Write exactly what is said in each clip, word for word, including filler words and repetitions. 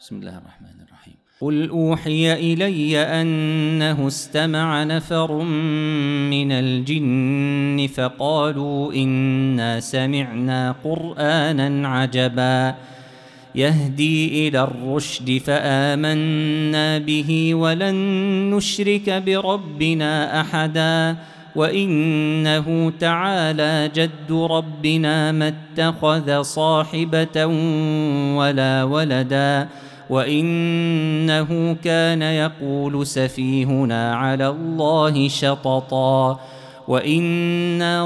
بسم الله الرحمن الرحيم. قل أوحي إلي أنه استمع نفر من الجن فقالوا إنا سمعنا قرآنا عجبا يهدي إلى الرشد فآمنا به ولن نشرك بربنا أحدا وإنه تعالى جد ربنا ما اتخذ صاحبة ولا ولدا وإنه كان يقول سفيهنا على الله شططا وإنا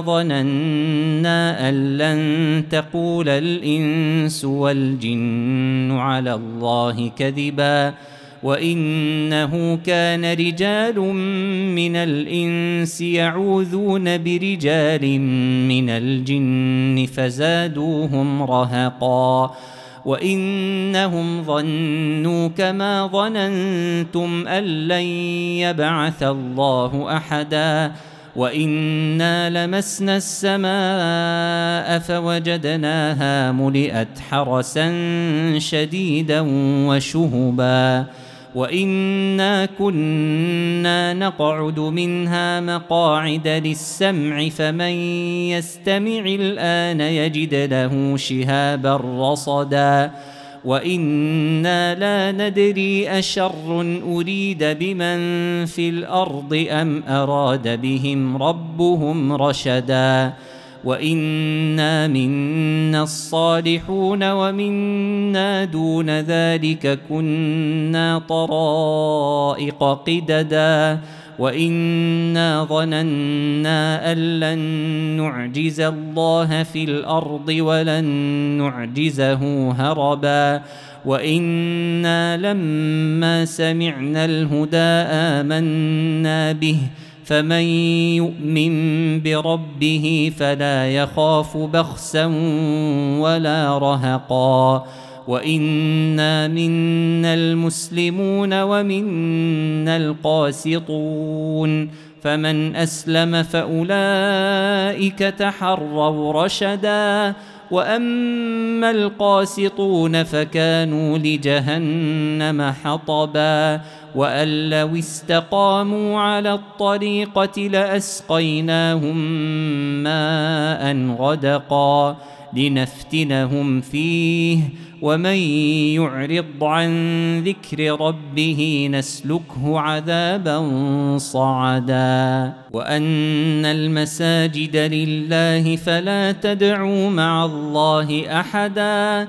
ظننا أن لن تقول الإنس والجن على الله كذبا وإنه كان رجال من الإنس يعوذون برجال من الجن فزادوهم رهقا وإنهم ظنوا كما ظننتم أن لن يبعث الله أحدا وإنا لمسنا السماء فوجدناها ملئت حرسا شديدا وشهبا وإنا كنا نقعد منها مقاعد للسمع فمن يستمع الآن يجد له شهابا رصدا وإنا لا ندري أشر أريد بمن في الأرض أم أراد بهم ربهم رشدا وإنا منا الصالحون ومنا دون ذلك كنا طرائق قددا وإنا ظننا أن لن نعجز الله في الأرض ولن نعجزه هربا وإنا لما سمعنا الهدى آمنا به فمن يؤمن بربه فلا يخاف بخسا ولا رهقا وإنا منا المسلمون ومنا القاسطون فمن أسلم فأولئك تحروا رشدا وأما القاسطون فكانوا لجهنم حطبا وأن لو استقاموا على الطريقة لأسقيناهم ماء غدقا لنفتنهم فيه ومن يعرض عن ذكر ربه نسلكه عذابا صعدا وأن المساجد لله فلا تدعوا مع الله أحدا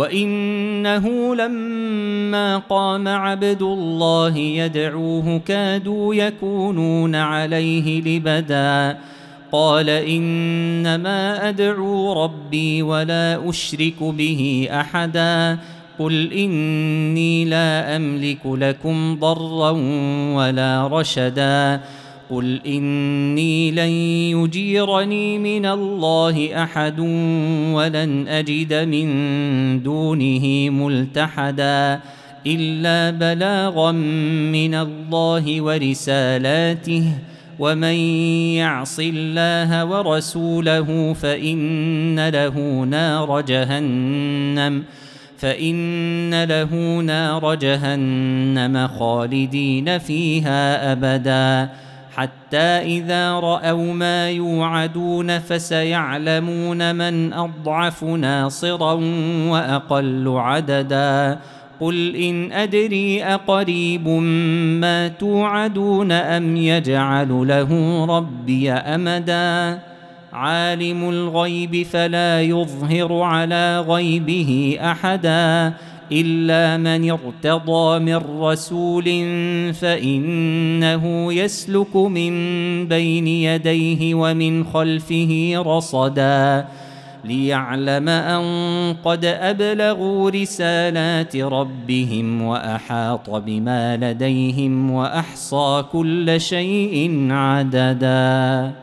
وإنه لما قام عبد الله يدعوه كادوا يكونون عليه لبدا قال إنما أدعو ربي ولا أشرك به أحدا قل إني لا أملك لكم ضرا ولا رشدا قل إني لن يجيرني من الله أحد ولن أجد من دونه ملتحدا إلا بلاغا من الله ورسالاته ومن يعص الله ورسوله فإن له نار جهنم فإن له نار جهنم خالدين فيها أبدا حتى إذا رأوا ما يوعدون فسيعلمون من أضعف ناصرا وأقل عددا قل إن أدري أقريب ما توعدون أم يجعل له ربي أمدا عالم الغيب فلا يظهر على غيبه أحدا إلا من ارتضى من رسول فإنه يسلك من بين يديه ومن خلفه رصدا ليعلم أن قد أبلغوا رسالات ربهم وأحاط بما لديهم وأحصى كل شيء عددا.